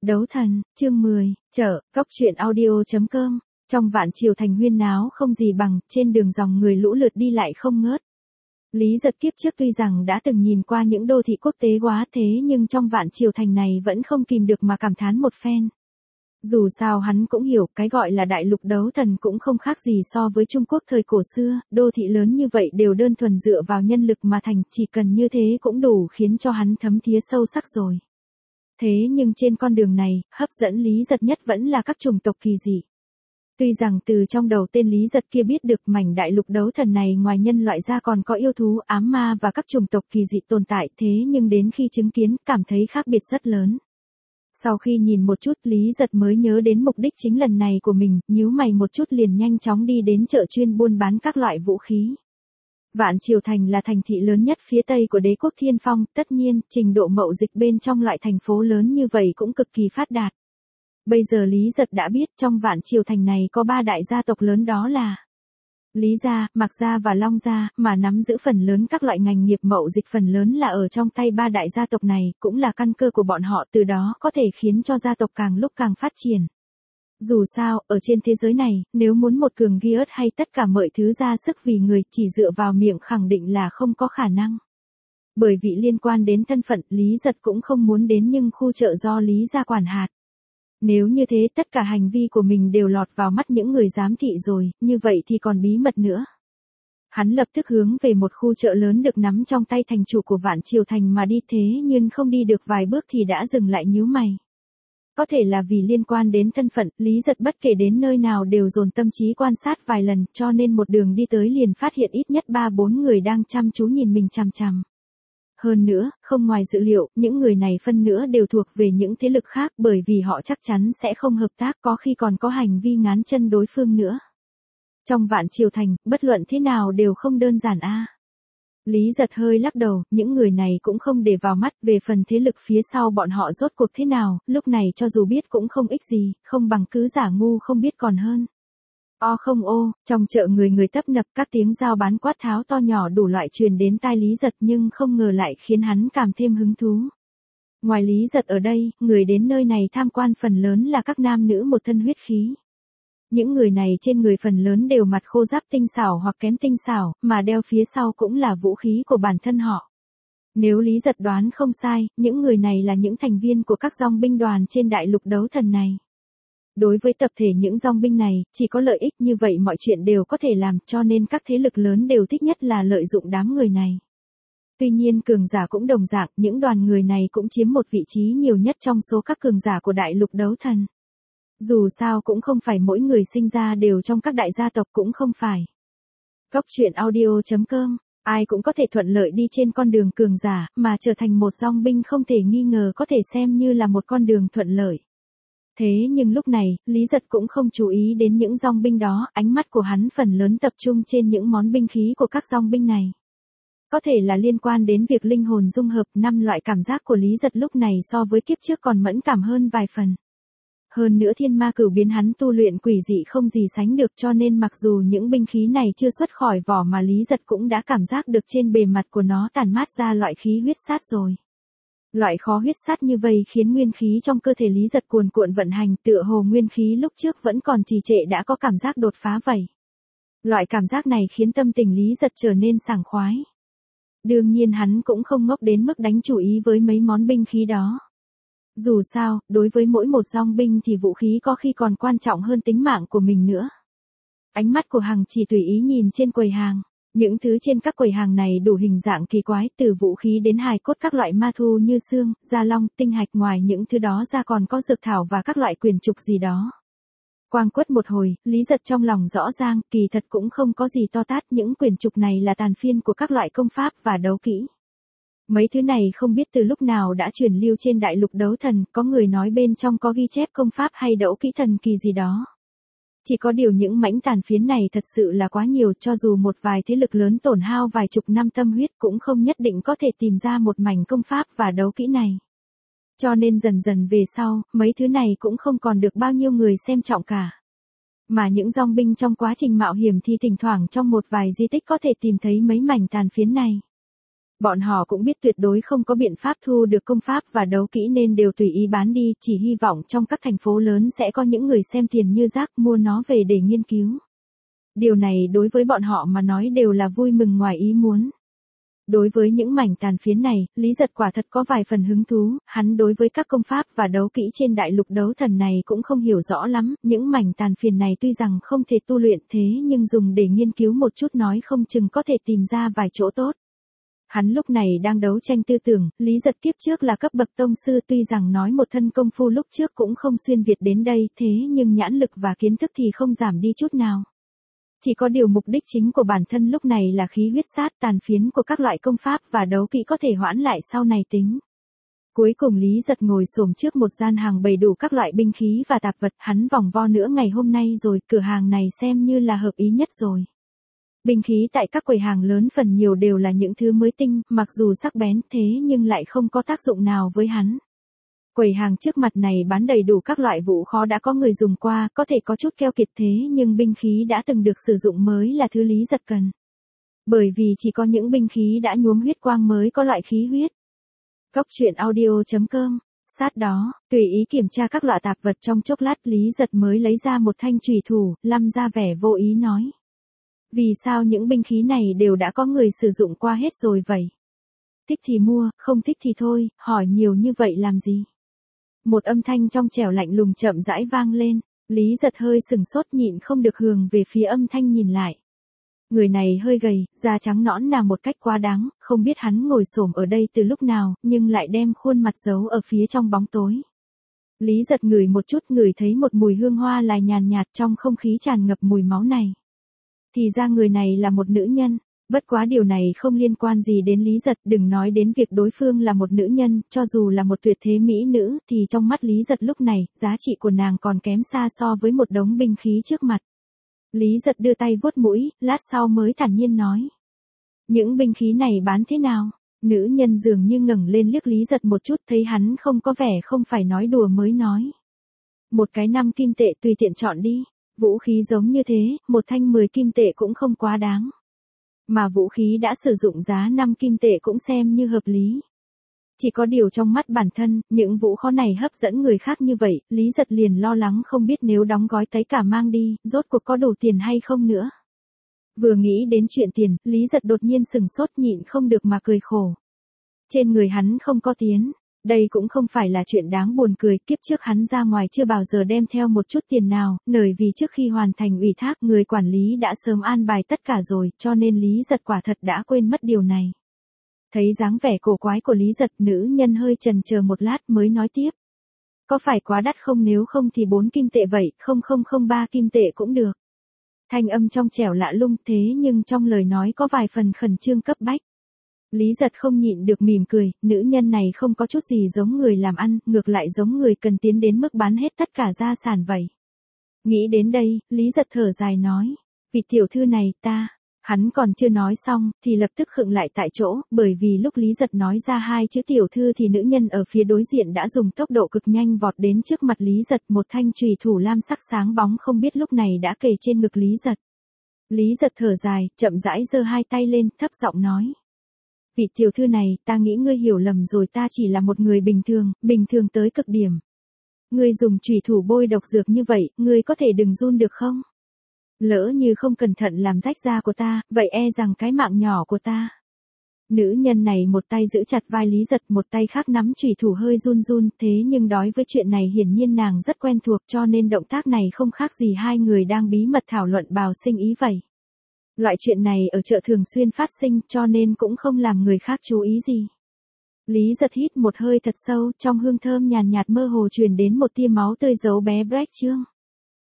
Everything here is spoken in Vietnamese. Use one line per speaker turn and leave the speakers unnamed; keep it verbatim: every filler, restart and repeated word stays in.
Đấu thần, chương mười, chợ, cóc truyện audio chấm com. Trong vạn triều thành huyên náo không gì bằng, trên đường dòng người lũ lượt đi lại không ngớt. Lý Giật kiếp trước tuy rằng đã từng nhìn qua những đô thị quốc tế quá thế nhưng trong vạn triều thành này vẫn không kìm được mà cảm thán một phen. Dù sao hắn cũng hiểu cái gọi là đại lục đấu thần cũng không khác gì so với Trung Quốc thời cổ xưa, đô thị lớn như vậy đều đơn thuần dựa vào nhân lực mà thành, chỉ cần như thế cũng đủ khiến cho hắn thấm thía sâu sắc rồi. Thế nhưng trên con đường này, hấp dẫn Lý Giật nhất vẫn là các chủng tộc kỳ dị. Tuy rằng từ trong đầu tên Lý Giật kia biết được mảnh đại lục đấu thần này ngoài nhân loại ra còn có yêu thú, ám ma và các chủng tộc kỳ dị tồn tại, thế nhưng đến khi chứng kiến, cảm thấy khác biệt rất lớn. Sau khi nhìn một chút, Lý Giật mới nhớ đến mục đích chính lần này của mình, nhíu mày một chút liền nhanh chóng đi đến chợ chuyên buôn bán các loại vũ khí. Vạn Triều Thành là thành thị lớn nhất phía tây của đế quốc Thiên Phong, tất nhiên, trình độ mậu dịch bên trong loại thành phố lớn như vậy cũng cực kỳ phát đạt. Bây giờ Lý Giật đã biết trong Vạn Triều Thành này có ba đại gia tộc lớn, đó là Lý gia, Mạc gia và Long gia, mà nắm giữ phần lớn các loại ngành nghiệp mậu dịch phần lớn là ở trong tay ba đại gia tộc này, cũng là căn cơ của bọn họ, từ đó có thể khiến cho gia tộc càng lúc càng phát triển. Dù sao, ở trên thế giới này, nếu muốn một cường ghi ớt hay tất cả mọi thứ ra sức vì người chỉ dựa vào miệng khẳng định là không có khả năng. Bởi vì liên quan đến thân phận, Lý Giật cũng không muốn đến nhưng khu chợ do Lý gia quản hạt. Nếu như thế tất cả hành vi của mình đều lọt vào mắt những người giám thị rồi, như vậy thì còn bí mật nữa. Hắn lập tức hướng về một khu chợ lớn được nắm trong tay thành chủ của Vạn Triều Thành mà đi, thế nhưng không đi được vài bước thì đã dừng lại nhíu mày. Có thể là vì liên quan đến thân phận, Lý Giật bất kể đến nơi nào đều dồn tâm trí quan sát vài lần, cho nên một đường đi tới liền phát hiện ít nhất ba bốn người đang chăm chú nhìn mình chằm chằm. Hơn nữa, không ngoài dự liệu, những người này phân nữa đều thuộc về những thế lực khác, bởi vì họ chắc chắn sẽ không hợp tác, có khi còn có hành vi ngán chân đối phương nữa. Trong Vạn Triều Thành, bất luận thế nào đều không đơn giản a. À. Lý Giật hơi lắc đầu, những người này cũng không để vào mắt, về phần thế lực phía sau bọn họ rốt cuộc thế nào, lúc này cho dù biết cũng không ích gì, không bằng cứ giả ngu không biết còn hơn. O không ô, trong chợ người người tấp nập, các tiếng giao bán quát tháo to nhỏ đủ loại truyền đến tai Lý Giật nhưng không ngờ lại khiến hắn cảm thêm hứng thú. Ngoài Lý Giật ở đây, người đến nơi này tham quan phần lớn là các nam nữ một thân huyết khí. Những người này trên người phần lớn đều mặt khô ráp tinh xảo hoặc kém tinh xảo, mà đeo phía sau cũng là vũ khí của bản thân họ. Nếu Lý Giật đoán không sai, những người này là những thành viên của các dòng binh đoàn trên đại lục đấu thần này. Đối với tập thể những dòng binh này, chỉ có lợi ích, như vậy mọi chuyện đều có thể làm, cho nên các thế lực lớn đều thích nhất là lợi dụng đám người này. Tuy nhiên cường giả cũng đồng dạng, những đoàn người này cũng chiếm một vị trí nhiều nhất trong số các cường giả của đại lục đấu thần. Dù sao cũng không phải mỗi người sinh ra đều trong các đại gia tộc, cũng không phải. Cóc truyện audio chấm com, ai cũng có thể thuận lợi đi trên con đường cường giả, mà trở thành một dòng binh không thể nghi ngờ có thể xem như là một con đường thuận lợi. Thế nhưng lúc này, Lý Giật cũng không chú ý đến những dòng binh đó, ánh mắt của hắn phần lớn tập trung trên những món binh khí của các dòng binh này. Có thể là liên quan đến việc linh hồn dung hợp, năm loại cảm giác của Lý Giật lúc này so với kiếp trước còn mẫn cảm hơn vài phần. Hơn nữa thiên ma cửu biến hắn tu luyện quỷ dị không gì sánh được, cho nên mặc dù những binh khí này chưa xuất khỏi vỏ mà Lý Giật cũng đã cảm giác được trên bề mặt của nó tản mát ra loại khí huyết sát rồi. Loại khó huyết sát như vậy khiến nguyên khí trong cơ thể Lý Giật cuồn cuộn vận hành, tựa hồ nguyên khí lúc trước vẫn còn trì trệ đã có cảm giác đột phá vậy. Loại cảm giác này khiến tâm tình Lý Giật trở nên sảng khoái. Đương nhiên hắn cũng không ngốc đến mức đánh chủ ý với mấy món binh khí đó. Dù sao, đối với mỗi một dòng binh thì vũ khí có khi còn quan trọng hơn tính mạng của mình nữa. Ánh mắt của Hằng chỉ tùy ý nhìn trên quầy hàng. Những thứ trên các quầy hàng này đủ hình dạng kỳ quái, từ vũ khí đến hài cốt các loại ma thu như xương, da long, tinh hạch, ngoài những thứ đó ra còn có dược thảo và các loại quyển trục gì đó. Quang quất một hồi, Lý Giật trong lòng rõ ràng, kỳ thật cũng không có gì to tát, những quyển trục này là tàn phiên của các loại công pháp và đấu kỹ. Mấy thứ này không biết từ lúc nào đã truyền lưu trên đại lục đấu thần, có người nói bên trong có ghi chép công pháp hay đấu kỹ thần kỳ gì đó. Chỉ có điều những mảnh tàn phiến này thật sự là quá nhiều, cho dù một vài thế lực lớn tổn hao vài chục năm tâm huyết cũng không nhất định có thể tìm ra một mảnh công pháp và đấu kỹ này. Cho nên dần dần về sau, mấy thứ này cũng không còn được bao nhiêu người xem trọng cả. Mà những dòng binh trong quá trình mạo hiểm thì thỉnh thoảng trong một vài di tích có thể tìm thấy mấy mảnh tàn phiến này. Bọn họ cũng biết tuyệt đối không có biện pháp thu được công pháp và đấu kỹ nên đều tùy ý bán đi, chỉ hy vọng trong các thành phố lớn sẽ có những người xem tiền như rác mua nó về để nghiên cứu. Điều này đối với bọn họ mà nói đều là vui mừng ngoài ý muốn. Đối với những mảnh tàn phiến này, Lý Giật quả thật có vài phần hứng thú, hắn đối với các công pháp và đấu kỹ trên đại lục đấu thần này cũng không hiểu rõ lắm, những mảnh tàn phiến này tuy rằng không thể tu luyện thế nhưng dùng để nghiên cứu một chút nói không chừng có thể tìm ra vài chỗ tốt. Hắn lúc này đang đấu tranh tư tưởng, Lý Giật kiếp trước là cấp bậc tông sư tuy rằng nói một thân công phu lúc trước cũng không xuyên việt đến đây thế nhưng nhãn lực và kiến thức thì không giảm đi chút nào. Chỉ có điều mục đích chính của bản thân lúc này là khí huyết sát tàn phiến của các loại công pháp và đấu kỹ có thể hoãn lại sau này tính. Cuối cùng Lý Giật ngồi xổm trước một gian hàng bày đủ các loại binh khí và tạp vật, hắn vòng vo nữa ngày hôm nay rồi, cửa hàng này xem như là hợp ý nhất rồi. Binh khí tại các quầy hàng lớn phần nhiều đều là những thứ mới tinh, mặc dù sắc bén thế nhưng lại không có tác dụng nào với hắn. Quầy hàng trước mặt này bán đầy đủ các loại vũ khó đã có người dùng qua, có thể có chút keo kiệt thế nhưng binh khí đã từng được sử dụng mới là thứ Lý Giật cần. Bởi vì chỉ có những binh khí đã nhuốm huyết quang mới có loại khí huyết. Góc truyện audio chấm com. Sát đó, tùy ý kiểm tra các loại tạp vật trong chốc lát Lý Giật mới lấy ra một thanh chùy thủ, lăm ra vẻ vô ý nói. Vì sao những binh khí này đều đã có người sử dụng qua hết rồi vậy? Thích thì mua, không thích thì thôi, hỏi nhiều như vậy làm gì? Một âm thanh trong trẻo lạnh lùng chậm rãi vang lên, Lý Giật hơi sừng sốt nhịn không được hướng về phía âm thanh nhìn lại. Người này hơi gầy, da trắng nõn là một cách quá đáng, không biết hắn ngồi xổm ở đây từ lúc nào, nhưng lại đem khuôn mặt giấu ở phía trong bóng tối. Lý Giật ngửi một chút ngửi thấy một mùi hương hoa lại nhàn nhạt trong không khí tràn ngập mùi máu này. Thì ra người này là một nữ nhân, bất quá điều này không liên quan gì đến Lý Giật, đừng nói đến việc đối phương là một nữ nhân, cho dù là một tuyệt thế mỹ nữ thì trong mắt Lý Giật lúc này, giá trị của nàng còn kém xa so với một đống binh khí trước mặt. Lý Giật đưa tay vuốt mũi, lát sau mới thản nhiên nói. Những binh khí này bán thế nào? Nữ nhân dường như ngẩng lên liếc Lý Giật một chút thấy hắn không có vẻ không phải nói đùa mới nói. Một cái năm kim tệ tùy tiện chọn đi. Vũ khí giống như thế, một thanh mười kim tệ cũng không quá đáng. Mà vũ khí đã sử dụng giá năm kim tệ cũng xem như hợp lý. Chỉ có điều trong mắt bản thân, những vũ khó này hấp dẫn người khác như vậy, Lý Giật liền lo lắng không biết nếu đóng gói tới cả mang đi, rốt cuộc có đủ tiền hay không nữa. Vừa nghĩ đến chuyện tiền, Lý Giật đột nhiên sừng sốt nhịn không được mà cười khổ. Trên người hắn không có tiền. Đây cũng không phải là chuyện đáng buồn cười, kiếp trước hắn ra ngoài chưa bao giờ đem theo một chút tiền nào, bởi vì trước khi hoàn thành ủy thác người quản lý đã sớm an bài tất cả rồi, cho nên Lý Giật quả thật đã quên mất điều này. Thấy dáng vẻ cổ quái của Lý Giật, nữ nhân hơi chần chờ một lát mới nói tiếp. Có phải quá đắt không, nếu không thì bốn kim tệ vậy, không không không ba kim tệ cũng được. Thanh âm trong trẻo lạ lung thế nhưng trong lời nói có vài phần khẩn trương cấp bách. Lý Giật không nhịn được mỉm cười, nữ nhân này không có chút gì giống người làm ăn, ngược lại giống người cần tiến đến mức bán hết tất cả gia sản vậy. Nghĩ đến đây, Lý Giật thở dài nói, vị tiểu thư này ta, hắn còn chưa nói xong, thì lập tức khựng lại tại chỗ, bởi vì lúc Lý Giật nói ra hai chữ tiểu thư thì nữ nhân ở phía đối diện đã dùng tốc độ cực nhanh vọt đến trước mặt Lý Giật, một thanh chùy thủ lam sắc sáng bóng không biết lúc này đã kề trên ngực Lý Giật. Lý Giật thở dài, chậm rãi giơ hai tay lên, thấp giọng nói. Vị tiểu thư này, ta nghĩ ngươi hiểu lầm rồi, ta chỉ là một người bình thường, bình thường tới cực điểm. Ngươi dùng chùy thủ bôi độc dược như vậy, ngươi có thể đừng run được không? Lỡ như không cẩn thận làm rách da của ta, vậy e rằng cái mạng nhỏ của ta. Nữ nhân này một tay giữ chặt vai Lý Giật, một tay khác nắm chùy thủ hơi run run, thế nhưng đối với chuyện này hiển nhiên nàng rất quen thuộc cho nên động tác này không khác gì hai người đang bí mật thảo luận bào sinh ý vậy. Loại chuyện này ở chợ thường xuyên phát sinh cho nên cũng không làm người khác chú ý gì. Lý Giật hít một hơi thật sâu, trong hương thơm nhàn nhạt mơ hồ truyền đến một tia máu tươi dấu bé Brecht Trương.